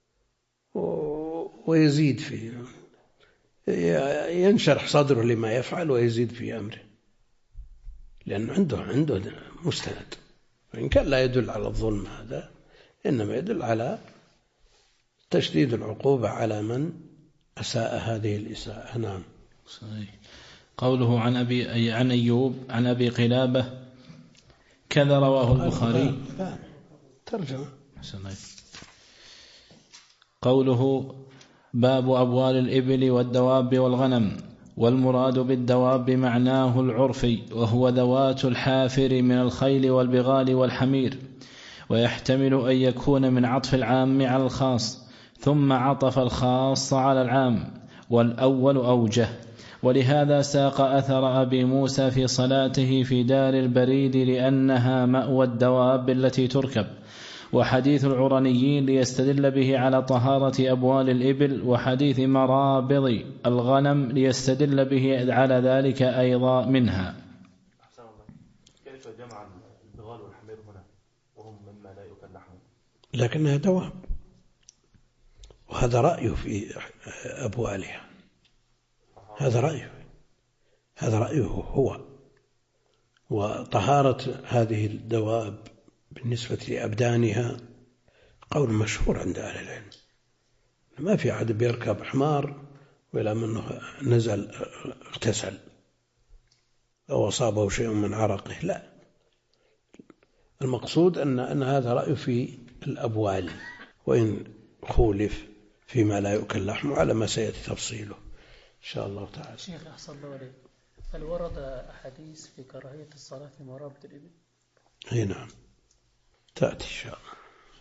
ويزيد فيه، ينشرح صدره لما يفعل ويزيد في أمره، لأنه عنده مستند، وإن كان لا يدل على الظلم هذا، إنما يدل على تشديد العقوبة على من أساء هذه الإساءة. نعم. قوله عن أيوب عن أبي قلابة كذا رواه البخاري. ترجمة. قوله باب أبوال الإبل والدواب والغنم، والمراد بالدواب معناه العرفي، وهو ذوات الحافر من الخيل والبغال والحمير، ويحتمل أن يكون من عطف العام على الخاص ثم عطف الخاص على العام، والأول أوجه. ولهذا ساق أثر أبي موسى في صلاته في دار البريد لأنها مأوى الدواب التي تركب، وحديث العرنيين ليستدل به على طهارة أبوال الإبل، وحديث مرابض الغنم ليستدل به على ذلك أيضا منها. كيف جمع البغال والحمير هنا وهم مما لا يؤكل لحمه؟ لكنها دواب، وهذا رأيه في أبوالها، هذا رأيه هو. وطهارة هذه الدواب بالنسبة لأبدانها قول مشهور عند أهل العلم، ما في أحد بيركب حمار ولا منه نزل اغتسل أو أصابه شيء من عرقه، لا، المقصود أن هذا رأي في الأبوال، وإن خولف فيما لا يؤكل لحمه على ما سيأتي تفصيله إن شاء الله تعالى. شيخ أحسن الله عليك، هل ورد أحاديث في كراهية الصلاة في مرابط الإبل؟ أي نعم، تأتي إن شاء الله.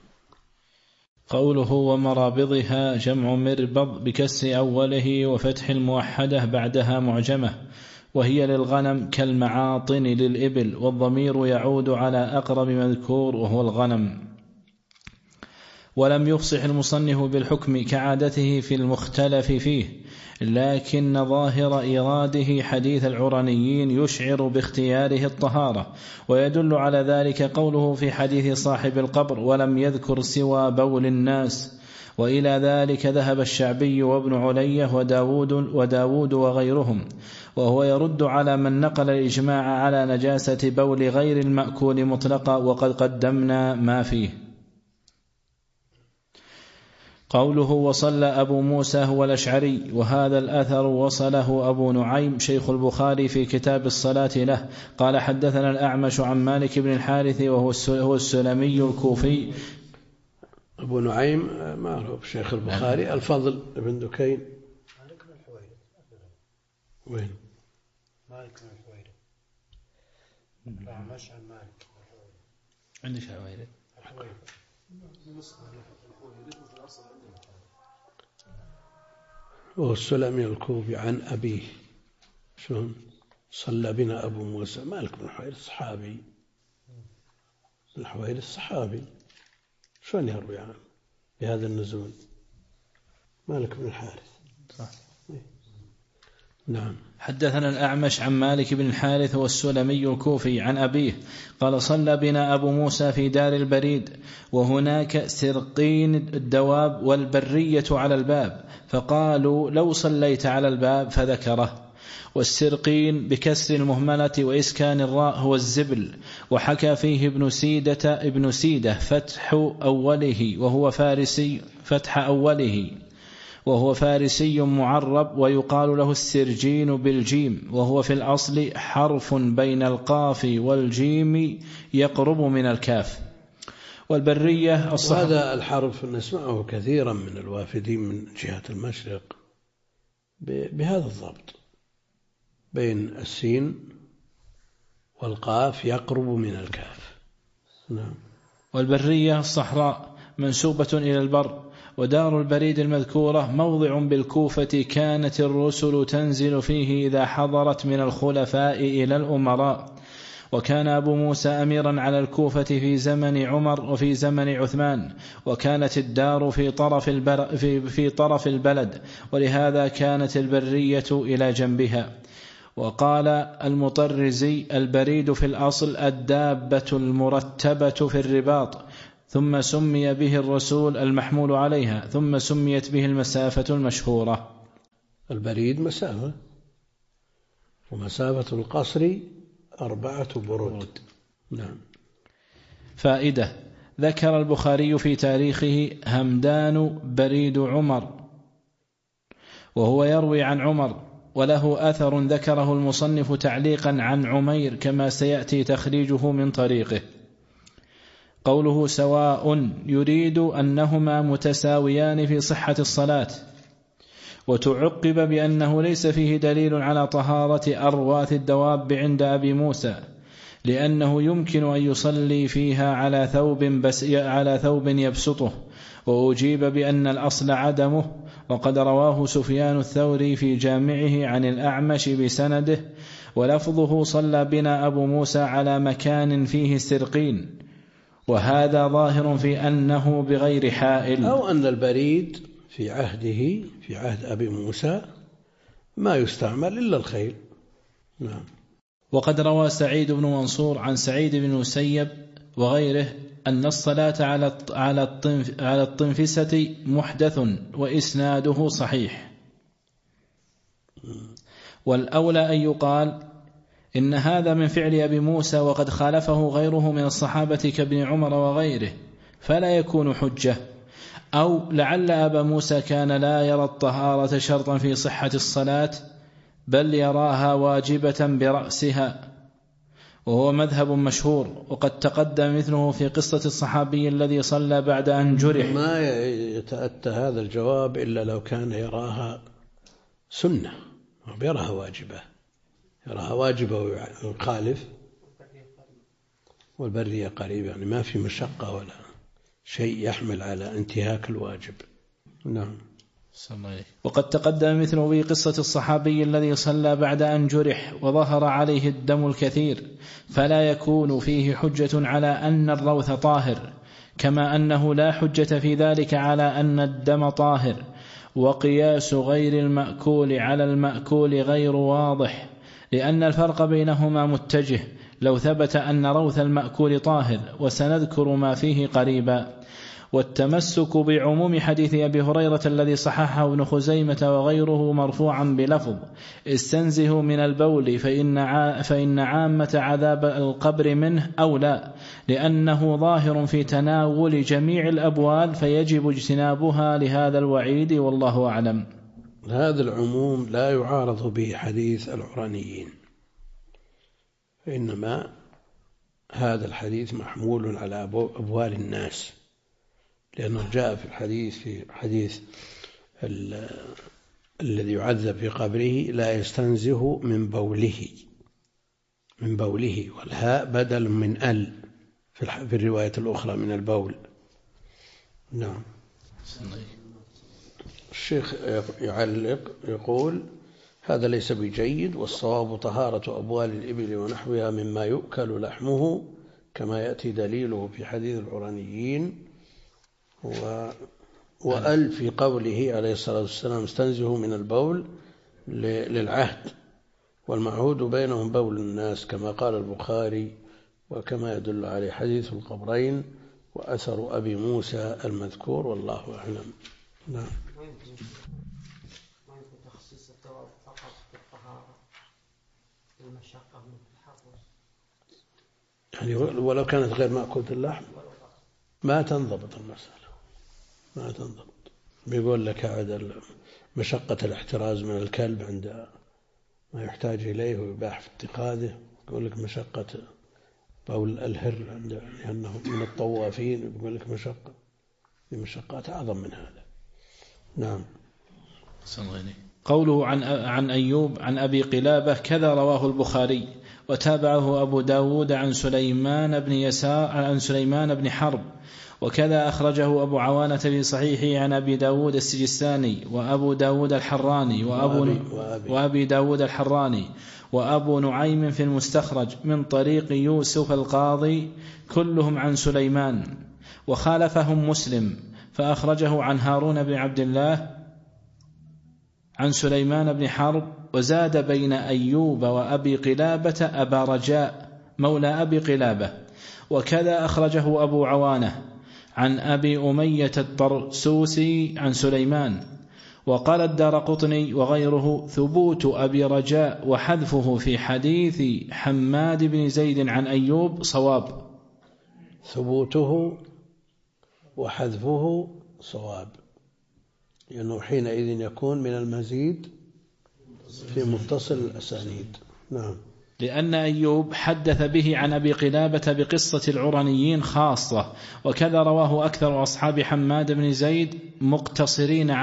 قوله ومرابضها جمع مربض بكسر أوله وفتح الموحدة بعدها معجمة، وهي للغنم كالمعاطن للإبل، والضمير يعود على أقرب مذكور وهو الغنم. ولم يفصح المصنف بالحكم كعادته في المختلف فيه، لكن ظاهر إراده حديث العرنيين يشعر باختياره الطهارة، ويدل على ذلك قوله في حديث صاحب القبر ولم يذكر سوى بول الناس. وإلى ذلك ذهب الشعبي وابن علية وداود وغيرهم، وهو يرد على من نقل الإجماع على نجاسة بول غير المأكول مطلقا، وقد قدمنا ما فيه. قوله وصلى أبو موسى هو الأشعري، وهذا الأثر وصله أبو نعيم شيخ البخاري في كتاب الصلاة له. قال حدثنا الأعمش عن مالك بن الحارث وهو السلمي الكوفي. أبو نعيم معروف شيخ البخاري، الفضل بن دكين. مالك بن الحويرث. وين؟ مالك بن الحويرث. الأعمش عن مالك بن الحويرث. عندك الحويرث. وهو السلمي الكوفي عن أبيه. شلون صلى بنا أبو موسى؟ مالك بن الحويرث صحابي، الحويرث صحابي، شلون يروي عنه بهذا النزول؟ مالك بن الحارث. صح. نعم. حدثنا الأعمش عن مالك بن الحارث والسلمي الكوفي عن أبيه قال صلى بنا أبو موسى في دار البريد، وهناك سرقين الدواب والبرية على الباب، فقالوا لو صليت على الباب، فذكره. والسرقين بكسر المهملة وإسكان الراء هو الزبل. وحكى فيه ابن سيدة فتح أوله وهو فارسي معرب، ويقال له السرجين بالجيم، وهو في الأصل حرف بين القاف والجيم يقرب من الكاف. والبرية هذا الحرف نسمعه كثيرا من الوافدين من جهة المشرق بهذا الضبط، بين السين والقاف يقرب من الكاف. نعم. والبرية الصحراء منسوبة إلى البر. ودار البريد المذكورة موضع بالكوفة كانت الرسل تنزل فيه إذا حضرت من الخلفاء إلى الأمراء. وكان أبو موسى أميرا على الكوفة في زمن عمر وفي زمن عثمان، وكانت الدار في طرف البلد، ولهذا كانت البرية إلى جنبها. وقال المطرزي البريد في الأصل الدابة المرتبة في الرباط، ثم سمي به الرسول المحمول عليها، ثم سميت به المسافة المشهورة. البريد مسافة، ومسافة القصر 4 برود. نعم. فائدة: ذكر البخاري في تاريخه همدان بريد عمر، وهو يروي عن عمر، وله أثر ذكره المصنف تعليقا عن عمير كما سيأتي تخريجه من طريقه. قوله سواء يريد أنهما متساويان في صحة الصلاة، وتعقب بأنه ليس فيه دليل على طهارة أرواث الدواب عند أبي موسى، لأنه يمكن أن يصلي فيها على ثوب يبسطه، وأجيب بأن الأصل عدمه، وقد رواه سفيان الثوري في جامعه عن الأعمش بسنده، ولفظه صلى بنا أبو موسى على مكان فيه سرقين، وهذا ظاهر في أنه بغير حائل، أو أن البريد في عهد أبي موسى ما يستعمل إلا الخيل. نعم. وقد روى سعيد بن منصور عن سعيد بن المسيب وغيره أن الصلاة على الطنفسة محدث، وإسناده صحيح. والأولى أن يقال إن هذا من فعل أبي موسى، وقد خالفه غيره من الصحابة كابن عمر وغيره، فلا يكون حجة. أو لعل أبا موسى كان لا يرى الطهارة شرطا في صحة الصلاة، بل يراها واجبة برأسها، وهو مذهب مشهور، وقد تقدم مثله في قصة الصحابي الذي صلى بعد أن جرح. ما يتأتى هذا الجواب إلا لو كان يراها سنة، ويراها واجبة ويخالف، والبرية قريب، يعني ما في مشقة ولا شيء يحمل على انتهاك الواجب. نعم. وقد تقدم مثله في قصة الصحابي الذي صلى بعد أن جرح وظهر عليه الدم الكثير، فلا يكون فيه حجة على أن الروث طاهر، كما أنه لا حجة في ذلك على أن الدم طاهر. وقياس غير المأكول على المأكول غير واضح، لأن الفرق بينهما متجه لو ثبت أن روث المأكول طاهر، وسنذكر ما فيه قريبا. والتمسك بعموم حديث أبي هريرة الذي صححه ابن خزيمة وغيره مرفوعا بلفظ استنزه من البول فإن عامة عذاب القبر منه أولى، لأنه ظاهر في تناول جميع الأبوال، فيجب اجتنابها لهذا الوعيد، والله أعلم. هذا العموم لا يعارض به حديث العرانيين، إنما هذا الحديث محمول على أبوال الناس، لأنه جاء في حديث الذي يعذب في قبره لا يستنزه من بوله، والهاء بدل من في الرواية الأخرى من البول. نعم. الشيخ يعلق يقول: هذا ليس بجيد، والصواب طهارة أبوال الإبل ونحوها مما يؤكل لحمه، كما يأتي دليله في حديث العرانيين. وأل في قوله عليه الصلاة والسلام استنزه من البول للعهد، والمعهود بينهم بول الناس، كما قال البخاري، وكما يدل عليه حديث القبرين وأثر أبي موسى المذكور، والله أعلم. نعم. ما يمكن تخصيص الدواء فقط بالطهارة، المشقة من الحفظ، يعني ولو كانت غير مأكولة اللحم ما تنضبط المسألة، ما تنضبط. بيقول لك عاد مشقة الاحتراز من الكلب عند ما يحتاج إليه ويباح في اتخاذه، يقول لك مشقة بول الهر لأنه من الطوافين، يقول لك مشقات أعظم من هذا. نعم. قوله عن أيوب عن أبي قلابة كذا رواه البخاري، وتابعه أبو داود عن سليمان بن يسار عن سليمان بن حرب، وكذا أخرجه أبو عوانة في صحيحه عن أبي داود السجستاني وأبو داود الحراني وأبي داود الحراني وأبو نعيم في المستخرج من طريق يوسف القاضي، كلهم عن سليمان، وخالفهم مسلم فأخرجه عن هارون بن عبد الله عن سليمان بن حرب، وزاد بين أيوب وأبي قلابة أبا رجاء مولى أبي قلابة، وكذا أخرجه أبو عوانة عن أبي أمية الطرسوسي عن سليمان. وقال الدارقطني وغيره ثبوت أبي رجاء وحذفه في حديث حماد بن زيد عن أيوب صواب. ثبوته وحذفه صواب، لأنه حينئذ يكون من المزيد في متصل الأسانيد. نعم. لأن أيوب حدث به عن أبي قلابة بقصة العرنيين خاصة، وكذا رواه أكثر أصحاب حماد بن زيد مقتصرين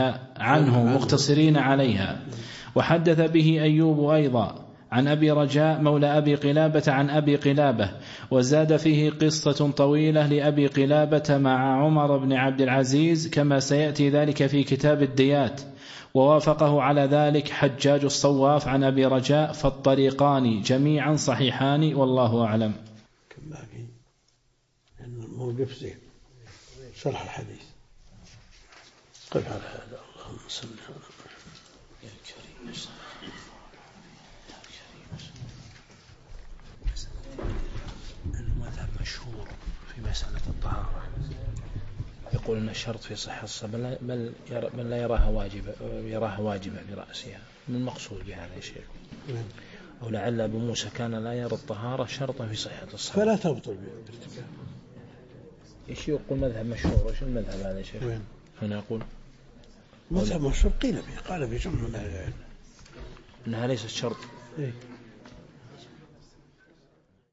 عليها. وحدث به أيوب أيضا عن أبي رجاء مولى أبي قلابة عن أبي قلابة، وزاد فيه قصة طويلة لأبي قلابة مع عمر بن عبد العزيز كما سيأتي ذلك في كتاب الديات. ووافقه على ذلك حجاج الصواف عن أبي رجاء، فالطريقان جميعا صحيحان والله أعلم. باقي الموقف زين شرح الحديث. قف على هذا. اللهم صل على يا كريم. المذهب مشهور في مسألة الطهارة، يقول أن الشرط في صحة الصلاة بل لا يراها واجبة برأسها. من المقصود بهذا يا شيخ؟ أو لعل أبو موسى كان لا يرى الطهارة شرطا في صحة الصلاة فلا تبطل بارتكاب. إيش يقول مذهب مشهور؟ إيش المذهب هذا يا شيخ؟ وين؟ هنا يقول مذهب مشهور قيل به، قال بجمع من أهل العلم أنها ليست شرط.